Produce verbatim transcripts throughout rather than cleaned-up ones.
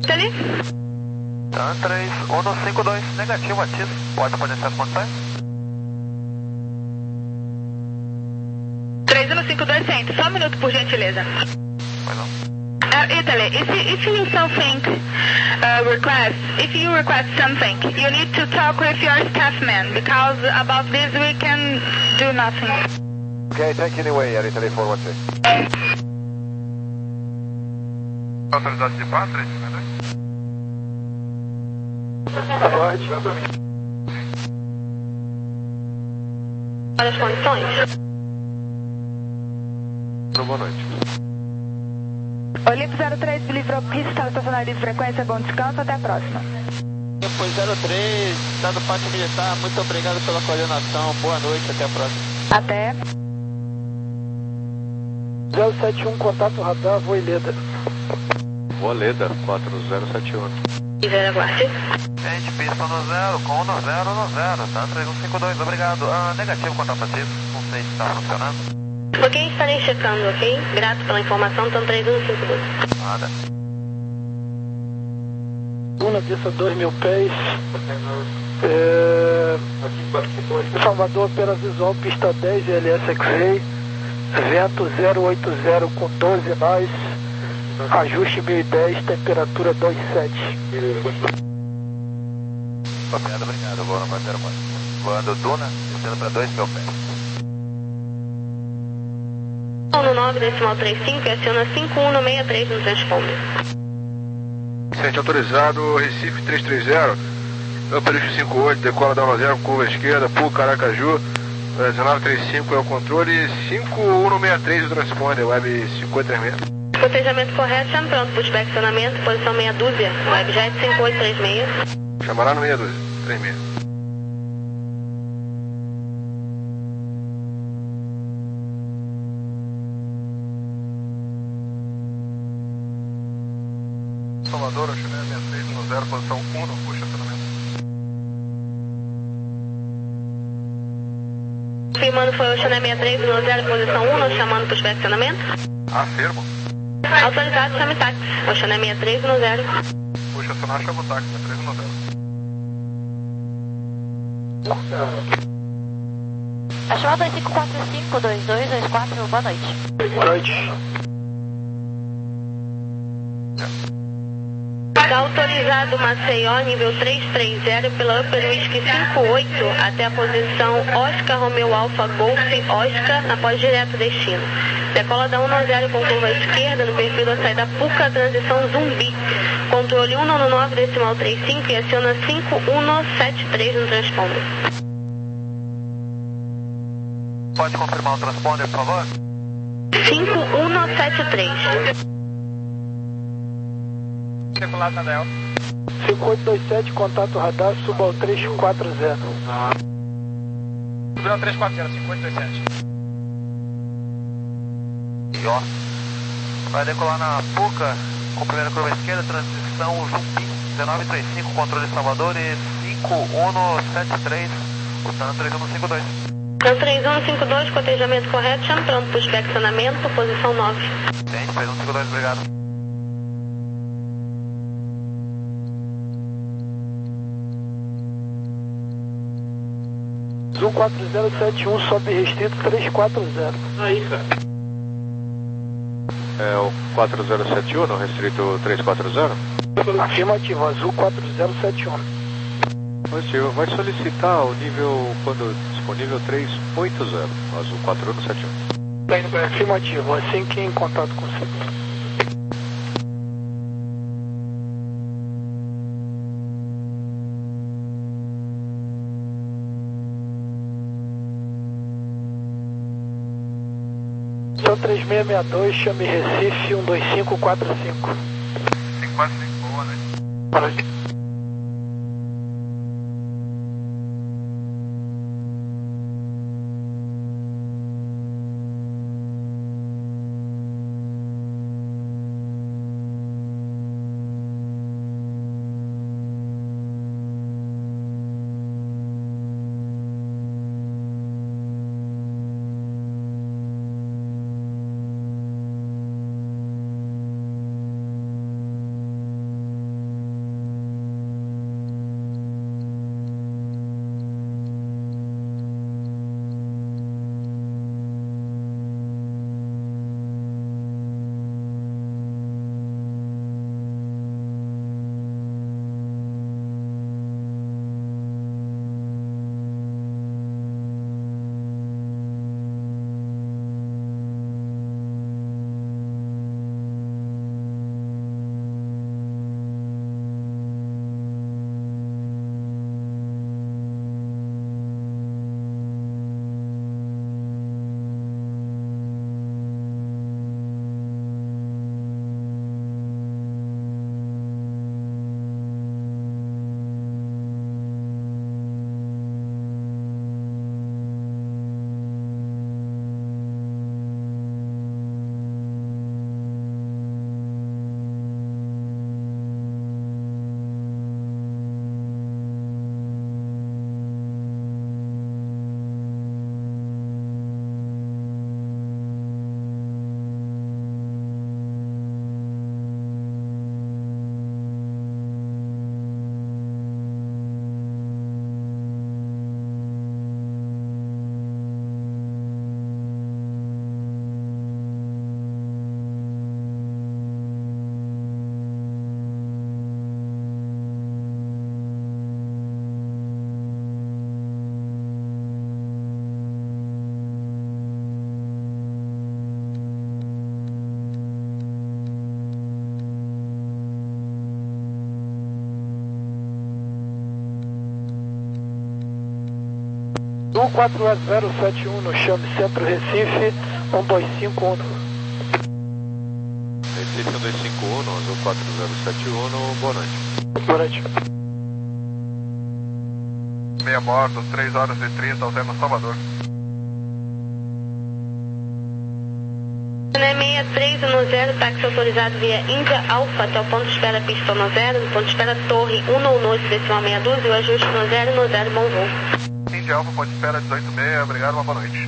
Italy. Tá, três um cinco dois, negativo, ativo. Pode fornecer contato. três um cinco dois, centro. Só um minuto, por gentileza. Pois não. Uh, Italy, if you, if you something uh, request, if you request something, you need to talk with your staff man, because about this we can do nothing. Okay, thank you anyway, Air Italy four one three. Autoridade de pátria, né? Pode. Olha as condições. Boa noite. Olimpo zero três, livrou pista, estacionário de frequência, bom descanso, até a próxima. Foi zero três, Estado Pátria Militar, muito obrigado pela coordenação, boa noite, até a próxima. Até. zero sete um, contato radar, Voileda. Voileda, quatro zero sete um. E zero aguarde. Gente, pista no zero, com no zero, no zero, tá? três um cinco dois, obrigado. Ah, negativo, contato ativo, não sei se tá funcionando. Ok, estarei checando, ok? Grato pela informação, então três um cinco dois. Nada. Una, desça dois mil pés. É... Salvador, pela visual, pista dez, L S X-Ray. Vento zero oito zero com doze nós. Ajuste mil e dez, temperatura dois sete. Obrigado, obrigado. Voando para zero quatro. Voando Duna, descendo para dois mil pés. No nove, decimal trinta e cinco, aciona cinco um seis três no transponder. Sente autorizado, Recife três três zero. Upper cinco oito, decola da zero, curva esquerda, Pu, Caracaju. dezenove trinta e cinco é o controle, cinco um seis três o transponder, web cinco oito três seis. Cotejamento correto, chame pronto, pushback acionamento, posição meia dúzia, webjet cinco oito três seis. Chamará no meia dúzia, três seis. Salvador, eu chamei a sessenta e seis no zero, posição um, no puxa acionamento. Confirmando foi o Oceané sessenta e três no zero, posição um, no chamando pushback acionamento. Afirmo. Autorizado, chame táxi. Oceané sessenta e três no zero. Puxa acionar, chama o táxi, três um no zero. A chamada é cinco quatro cinco dois dois dois quatro, boa noite. Boa noite. Está autorizado Maceió, nível três três zero, pela Upper Whisky cinco oito, até a posição Oscar Romeo Alpha Golf Oscar, após direto destino. Decola da um no zero com curva à esquerda, no perfil da saída Puca, transição Zumbi. Controle um no nove, decimal trinta e cinco e aciona cinco um sete três no transponder. Pode confirmar o transponder, por favor? cinco um sete três. Circulado na Del. cinco oito dois sete, contato radar, suba ao três quatro zero. Subiu ao três quatro zero, cinco oito dois sete. E ó, vai decolar na Puca, com primeira curva esquerda, transição Zumbi, dezenove trinta e cinco, controle Salvador e cinco um sete três, portanto três um cinco dois. Então três um cinco dois, cotejamento correto, chame pronto, pushback acionamento, posição nove. Gente, três um cinco dois, obrigado. Azul quatro zero sete um, sobe restrito três quatro zero. Aí, cara. É o quatro zero sete um, no restrito três quatro zero? Afirmativo, Azul quatro zero sete um. Positivo, vai solicitar o nível, quando disponível, três oito zero, Azul quatro um sete um. Afirmativo, assim que em contato com você. Então três seis seis dois, chame Recife um dois cinco quatro cinco. cinco quatro cinco, boa noite. Boa noite. Azul quatro zero sete um no chame Centro Recife, um dois cinco um. Recife um dois cinco um, Azul quatro zero sete um, boa noite. Boa noite. Meia bordo, três horas e trinta, Alzheimer Salvador. seis três um zero, táxi autorizado via Índia Alfa até o ponto de espera pista no zero, do ponto de espera Torre um nove decimal meia dúzia, o ajuste no zero no zero, bom voo. Índia Alfa, ponto de espera dezoito e meia, obrigado, uma boa noite.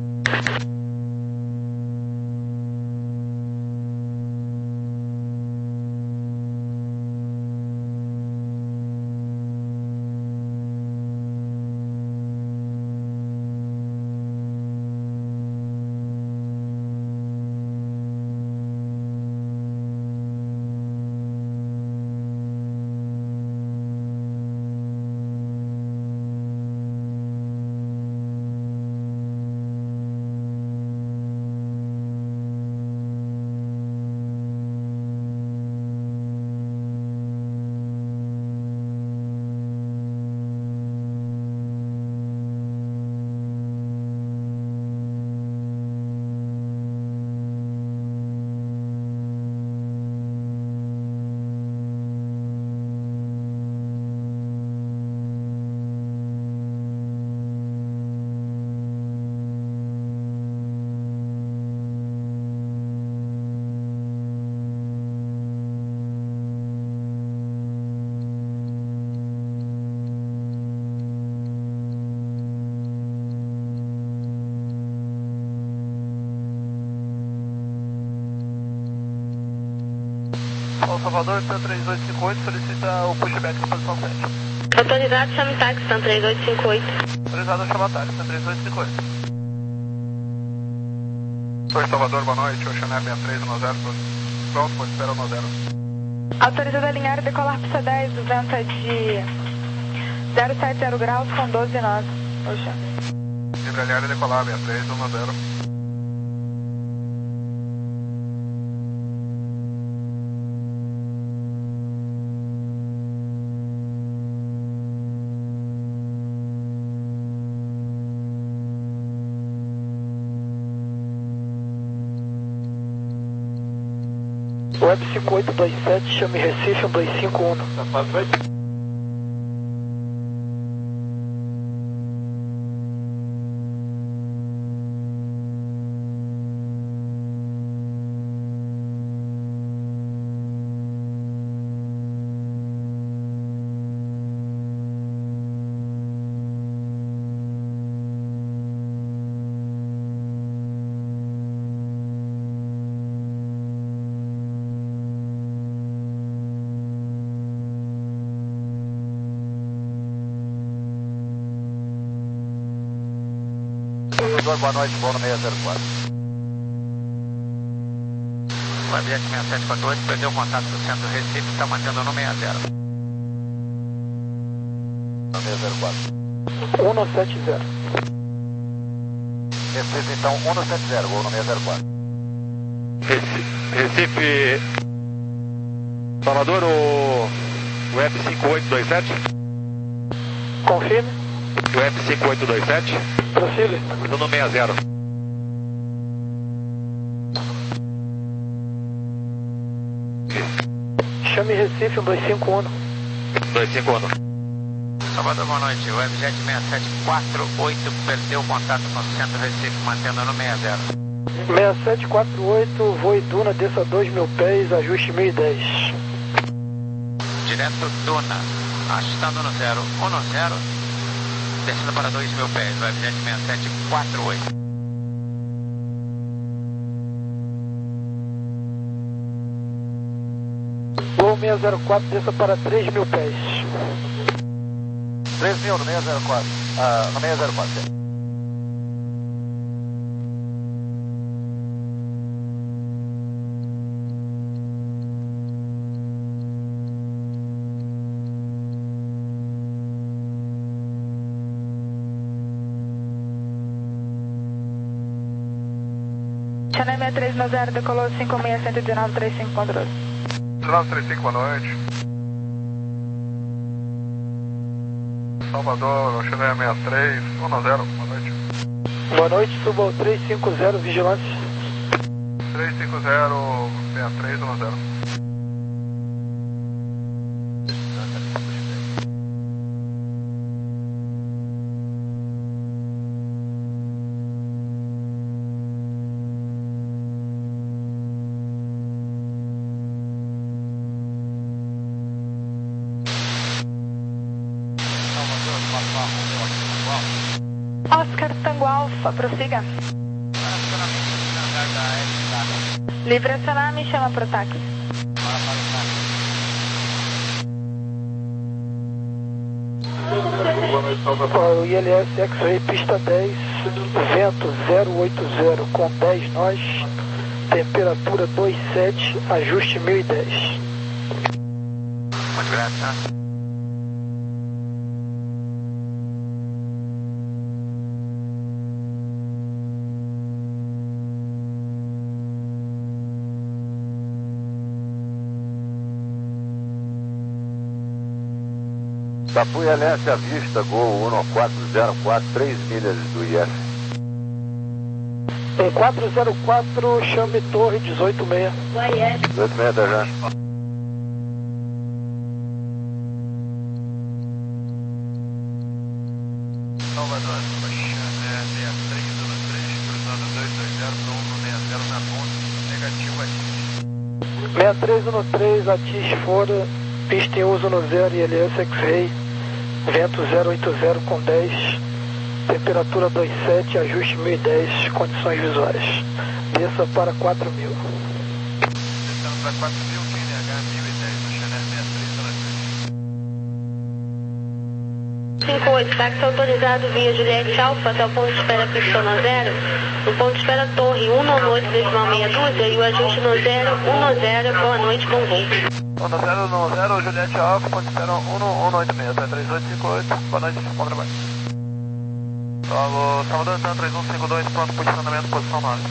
Salvador, Stan três oito cinco oito, solicita o pushback na posição sete. Autorizado, chame táxi, Stan três oito cinco oito. Autorizado, chama táxi, Stan três oito cinco oito. Oi, Salvador, boa noite, Oceanar sessenta e três um zero, pronto, pode esperar um zero. Autorizado a alinhar e decolar pista dez, venta de zero sete zero graus com doze nós. Oxa. Livre alinhar e decolar, sessenta e três um zero. Web cinco oito dois sete, chame Recife um dois cinco um. Boa noite, bom no seis zero quatro. O Webjet sessenta e sete quatro oito perdeu o contato do centro Recife, está mantendo no sessenta. seis zero quatro. um nove sete zero. Recife, então, um nove sete zero, voo no seis zero quatro. Recife, Recife Salvador, o, o F cinco oito dois sete? Confirme. O F cinco oito dois sete? Prossiga. Estou no sessenta. Chame Recife um dois cinco um. dois cinco um. Salvador, boa noite. O Webjet sessenta e sete quatro oito perdeu o contato com o centro Recife, mantendo no sessenta. sessenta e sete quatro oito, voo Duna, desça dois mil pés, ajuste mil e dez. Direto Duna, ajustando no zero um no zero, descendo para dois mil pés, Webjet sessenta e sete quatro oito. Voo seis zero quatro, desça para três mil pés. três mil no seis zero quatro. Ah, no seis zero quatro, sim. Channel sessenta e três no zero, decolou cinco seis um um nove três cinco controle. nove três cinco, boa noite. Salvador, Chevrolet sessenta e três, um zero, boa noite. Boa noite, suba ao trezentos e cinquenta, vigilância. trezentos e cinquenta, sessenta e três, um zero. Oscar Tango Alfa, prossiga. Livre acionar, me chama pro táxi. O I L S X-Ray, pista dez, vento zero oito zero com dez nós, temperatura dois sete, ajuste mil e dez. Muito graças. Tapuí L S à vista, Gol um quatro zero quatro, três milhas do I F. Em quatro zero quatro, chame torre dezoito seis. dezoito seis, tá já. Salvador, Chevrolet sessenta e três, um três, cruzando dois dois zero para um sessenta na ponte, negativo atis. sessenta e três um três, atis fora, pista em uso no zero, I L S X-Ray, vento zero oito zero com dez, temperatura dois sete, ajuste mil e dez, condições visuais. Desça para quatro mil. Descendo para quatro mil, Q N H mil e dez, no Chevrolet sessenta e três, cinco oito, táxi autorizado via Juliette Alfa até o ponto de espera Pistona Zero, no ponto de espera Torre um noite decimal meia dúzia e o ajuste no zero um zero, boa noite, bom voo. um zero um zero, Juliette Alfa, ponto de espera um oito seis, três oito cinco oito, boa noite, bom trabalho. Solo, Salvador, então, três um cinco dois, pronto, posicionamento, posição nove.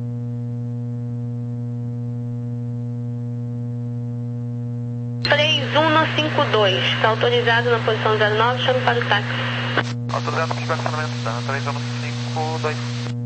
três um cinco dois, está autorizado na posição zero nove, chame para o táxi. Autorizado para estacionamento, tá? três um cinco dois.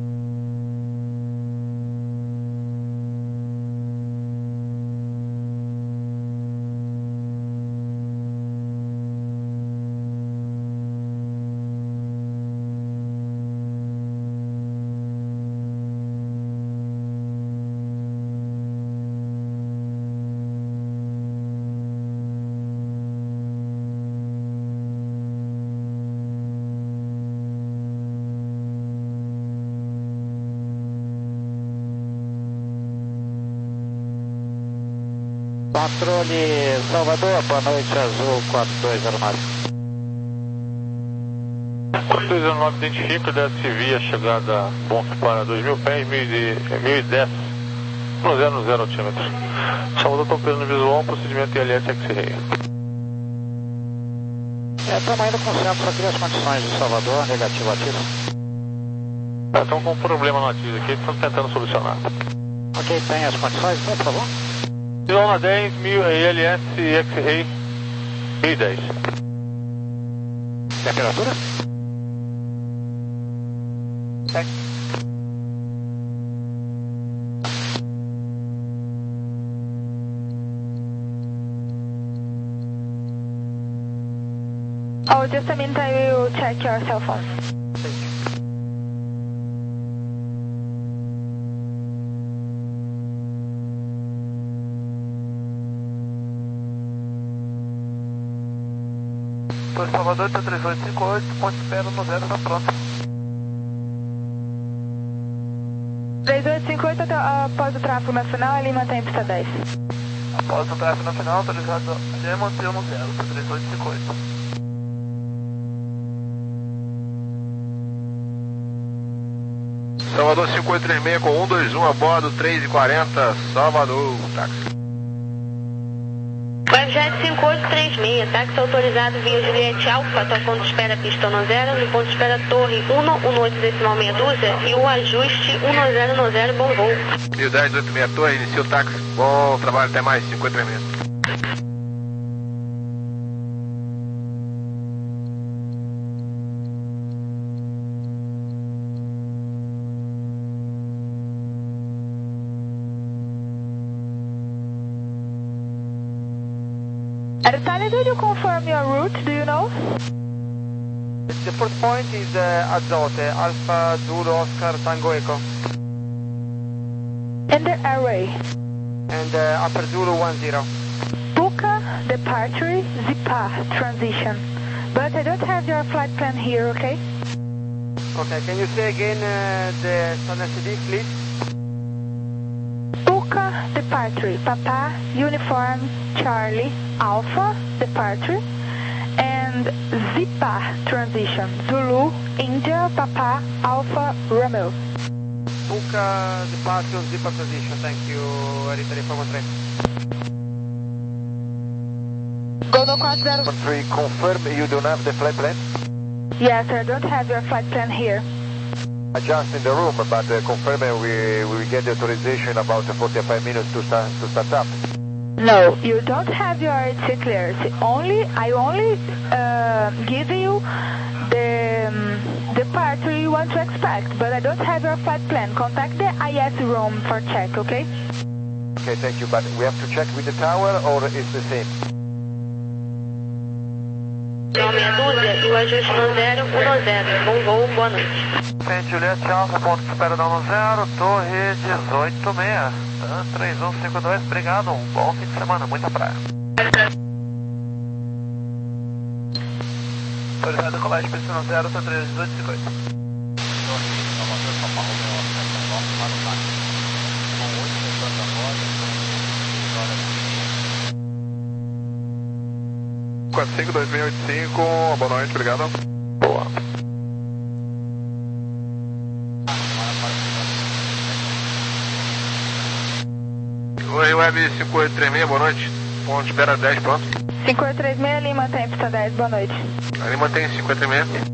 Controle Salvador, boa noite, Azul quatro dois zero nove. quatro dois zero nove identifica, desce via chegada bom para dois mil pés, mil e dez, um zero zero altímetro. Salvador, estou operando visual, procedimento I L S X-Ray. É, estamos indo com o centro, só queria as condições de Salvador, negativo ativo. É, estamos com um problema no ativo aqui, estamos tentando solucionar. Ok, tem as condições, então, por favor? Visual na dez, mil I L S X-Ray, mil e dez. Temperatura? Tem. Oh, just a minute, I will check your cell phone. Pois Salvador, tá três oito cinco oito, ponto de espera no zero, tá pronto. três oito cinco oito, até, após o tráfego na final, ele mantém pista dez. Após o tráfego na final, autorizado a manter no zero, tá três oito cinco oito. Salvador cinco oito três seis com um dois um a bordo, três e quarenta, Salvador, táxi. Webjet cinco oito três seis, táxi autorizado via Juliette Alfa até o ponto de espera Pistona Zero, no ponto de espera Torre um oito decimal meia dúzia e o ajuste um zero zero, bom voo. mil e dez, oito seis Torre, inicia o táxi, bom trabalho, até mais, cinco oito três seis. Ertali, do you confirm your route? Do you know? The first point is uh, Azote, Alpha Zulu Oscar Tango Echo. And the array? And uh, Upper Zulu one zero. Puka, departure, Zipa, transition. But I don't have your flight plan here, okay? Okay, can you say again uh, the Sun S D, please? Puka, departure, Papa, Uniform, Charlie, Alpha, departure, and Zipa, transition, Zulu, India, Papa, Alpha, Romeo. Puka, departure, Zipa, transition, thank you, Arita four one three. Golden Quad zero. one three, confirm you don't have the flight plan? Yes, I don't have your flight plan here. Adjust in the room, but uh, confirm uh, we, we will get the authorization about forty-five minutes to start, to start up. No, you don't have your A T C clearance. Only, I only uh, give you the um, departure you want to expect, but I don't have your flight plan. Contact the I S room for check, okay? Okay, thank you, but we have to check with the tower or it's the same? Então, meia dúzia e o ajuste no zero, um zero. Bom voo, boa noite. Frente Juliette Alfa, ponto de espera da um zero, torre dezoito seis, tá? três um cinco dois, obrigado, um bom fim de semana, muita praia. Autorizado colagem P C no zero, tá três dezoito cinco oito. quatro cinco dois seis oito cinco, boa noite, obrigado. Boa. Oi, Web cinco oito três seis, boa noite. Ponto de espera dez, pronto. cinco oito três seis, Lima tem pista dez, boa noite. A Lima tem cinco oito três seis.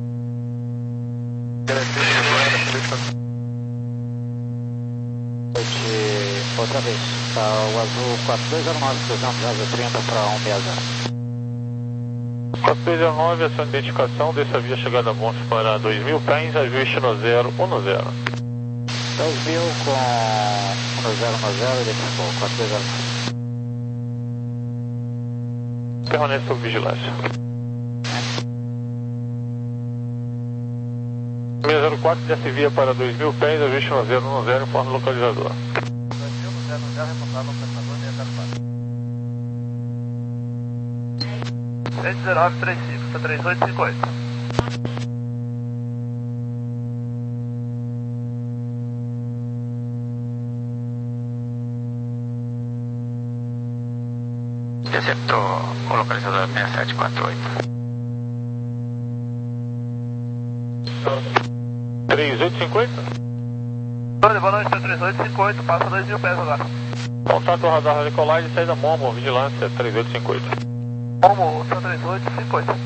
Outra vez, tá o azul quatro dois zero nove, cruzando asa trinta para um seis zero. quatro dois zero nove, essa identificação, dessa via chegada a Montes para dois mil pés, ajuste no zero um zero. dois mil com um zero um zero, identificou, quatro dois zero nove. Permanece sob vigilância. seis zero quatro, desce via para dois mil pés, ajuste no zero um zero, informe localizador. dois mil no zero um zero, reportado ao pensador seis zero quatro. seis zero nove três cinco, tá três oito cinco oito. Interceptou o localizador seis sete quatro oito. três oito cinco oito? Boa noite, tá três oito cinco oito, passa dois mil pés agora. Contato radar de colagem, saída Momo, vigilância três oito cinco oito. Momo, tá três oito cinco oito.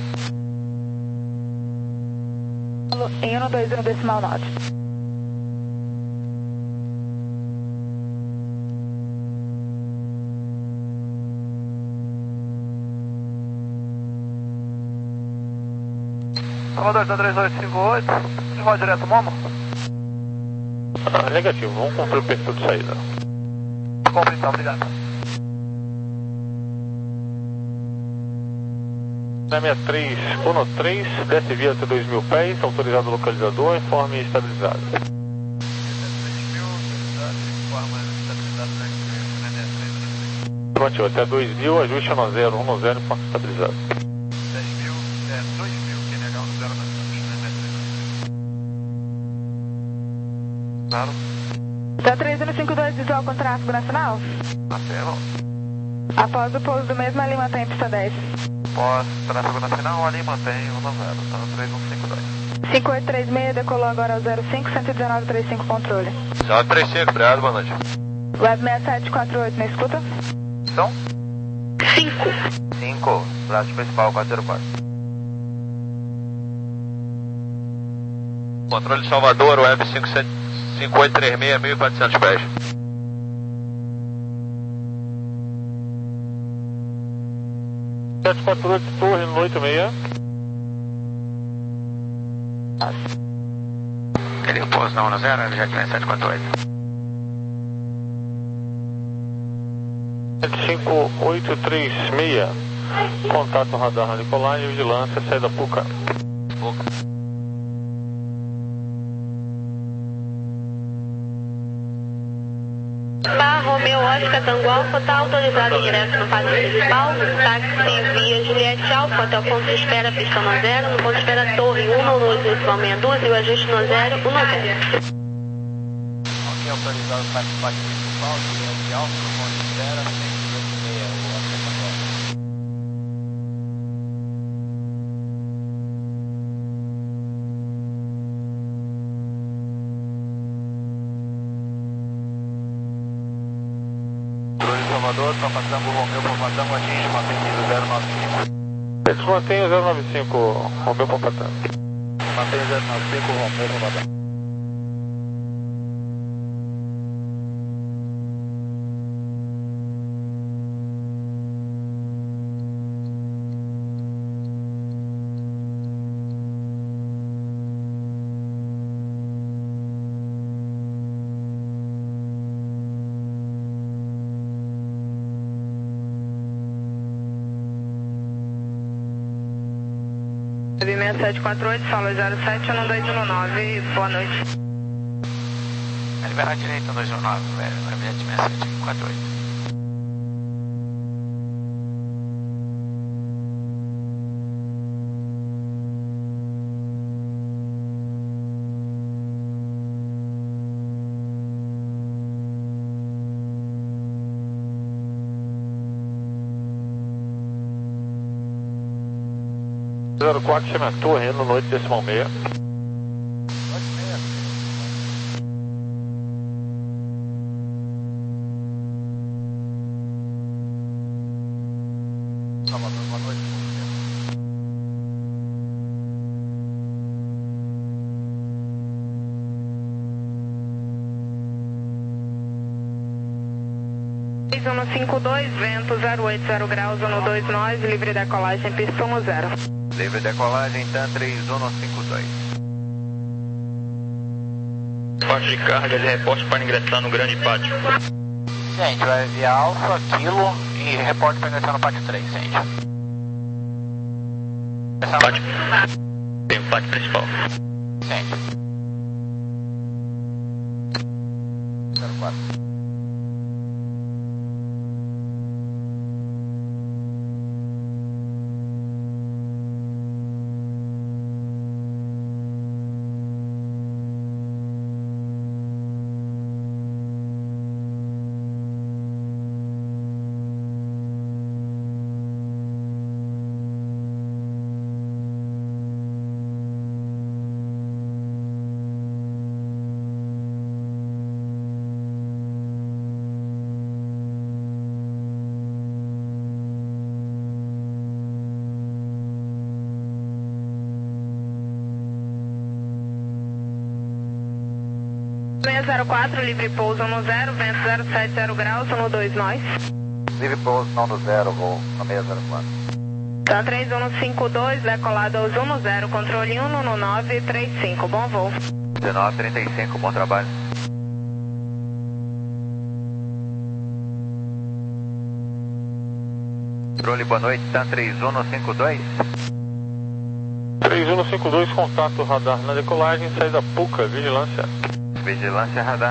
Em um dois um decimal nove. Salvador, tá três oito cinco oito, de roda direto, Momo? Ah, negativo, vamos cumprir o perfil de saída. Compre então, obrigado. seis três um três, desce via até dois mil pés, autorizado localizador, informe estabilizado. Pronto, até dois mil, ajuste no zero um zero, informe estabilizado. dez mil, é, dois mil, Q N H um zero na Claro. Tá três um cinco dois, visual com tráfego nacional? Até, bom. Após o pouso do mesmo, a Lima tem pista dez. Após tráfego nacional, ali mantém o zero, tá no três um cinco dois. cinco oito três seis, decolou agora ao zero cinco, cento e dezenove trinta e cinco, controle. zero três cinco, obrigado, boa noite. Web seis sete quatro oito, na escuta? São? cinco. cinco, braço principal quatro zero quatro. Controle de Salvador, Web cinco oito três seis, mil e quatrocentos pés. sete quatro oito, torre no oito seis. Ele pouso na um zero, ele já tinha sete quatro oito. cinco oito três seis, Contato radar na decolagem, vigilância, saída Puca. Puca. Bar Romeu Oscar Tango Alfa, está autorizado o ingresso no pátio principal, táxi via Juliette Alfa até o ponto de espera, pista no zero, no ponto de espera Torre um nove dois meia dúzia e o ajuste no zero, um zero. Ok, autorizado o táxi pátio principal, Juliette Alfa, no ponto de espera, cento e dois e meia, o aceitatório. Salvador, São Patango, Romeu Papatango, atinge mantém zero nove cinco. Eles mantêm o zero nove cinco, Romeu Papatango. Mantém zero nove cinco, Romeu Papatango. seis sete quatro oito, fala zero sete um dois um nove, boa noite. É liberar direito um dois um nove, velho, gabinete seis sete quatro oito. zero quatro, chama a torre, no noite decimal meia. Salvador, boa noite. seis um cinco dois, vento zero oito zero graus, um dois nove, livre decolagem, pista um zero. Livre decolagem, T A M três um cinco dois. Parte de carga de reporte para ingressar no grande pátio. Gente, vai via Alfa, Kilo e reporte para ingressar no pátio três, gente. Pátio. Tem o pátio principal. Gente. zero quatro. seis zero quatro, livre pouso no zero, vento zero sete zero graus, um dois nós. Livre pouso não no zero, voo no seis zero quatro. Tá três um cinco dois, decolado aos um zero, controle um no nove três cinco, bom voo. dezenove trinta e cinco, bom trabalho. Controle, boa noite, T A M três um cinco dois. três um cinco dois, contato radar na decolagem, saída Puca, vigilância. Vigilância radar.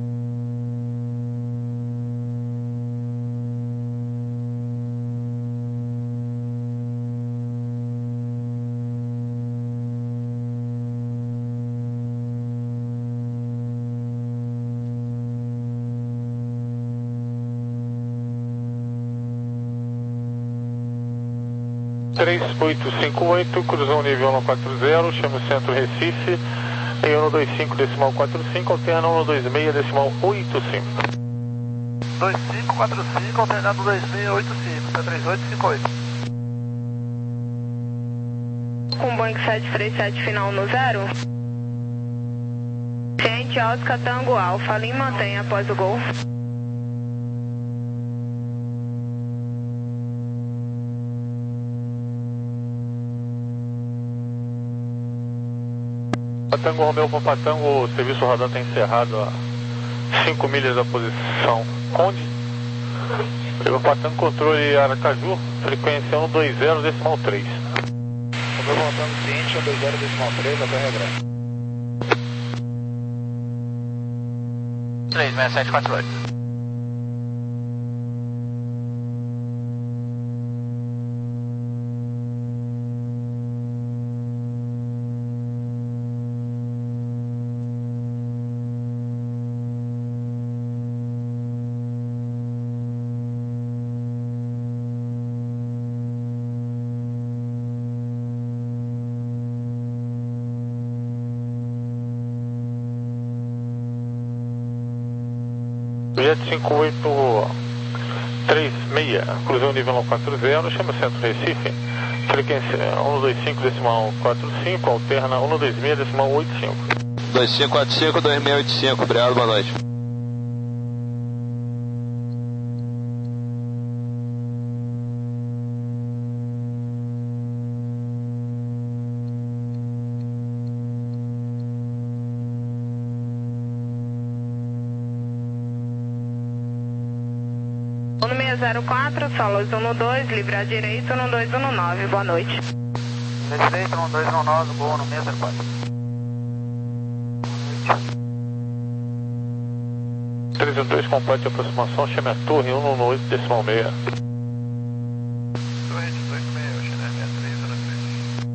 três oito cinco oito, cruzão nível um quatro zero, chama o centro Recife, em um dois cinco decimal quatro cinco, alterna um dois seis decimal oito cinco. dois cinco quatro cinco, alternado dois seis oito cinco, três oito cinco oito. Com Boeing sete três sete final no zero. Ciente Oscar Tango Alfa, Lima mantém após o gol. Patango Romeu Papatango, o serviço radar está encerrado a cinco milhas da posição Conde. Reportando controle Aracaju, frequência um dois zero decimal três. Reportando cliente um dois zero decimal três, até regresso. três seis sete quatro oito. Jet cinco oito três seis, cruzou nível um quatro zero, chama Centro Recife, frequência um dois cinco decimal quatro cinco, alterna um dois seis decimal oito cinco. dois cinco quatro cinco, dois seis oito cinco, obrigado, boa noite. um seis zero quatro, Solos um dois, livre à direita, um dois um nove, boa noite. Direita, um dois um nove, boa no seis zero quatro. três um dois, complete de aproximação, chame a torre um um oito decimal seis. Torre dezoito seis, Xané sessenta e três, zero três.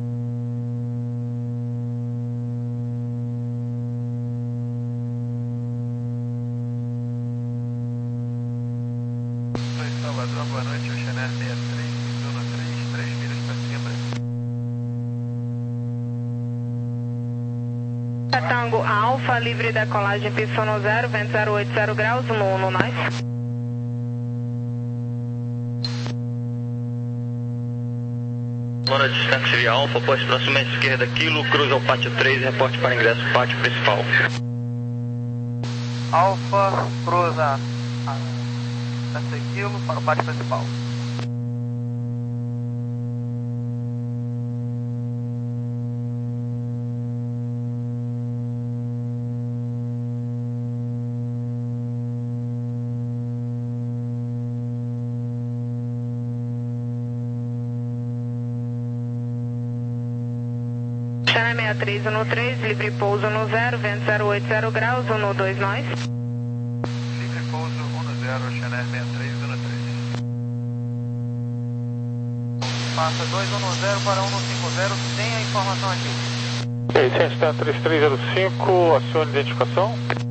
Salvador, boa noite, Xané sessenta e três, zona três, três milhas para cima. Tango Alfa, livre decolagem, pista no zero, vento zero oito zero graus, no um, nice. Boa noite, táxi via Alfa, posto próximo à esquerda, quilo, cruza ao pátio três, reporte para ingresso, pátio principal. Alfa, cruza a S quilo para o pátio principal. Xané sessenta e três um três, livre pouso no zero, vento zero oito zero graus, um dois nós. Livre pouso um zero, Xané sessenta e três um três. Passa dois um zero para um cinco zero, tem a informação aqui. E aí, Centro três três zero cinco, acione identificação.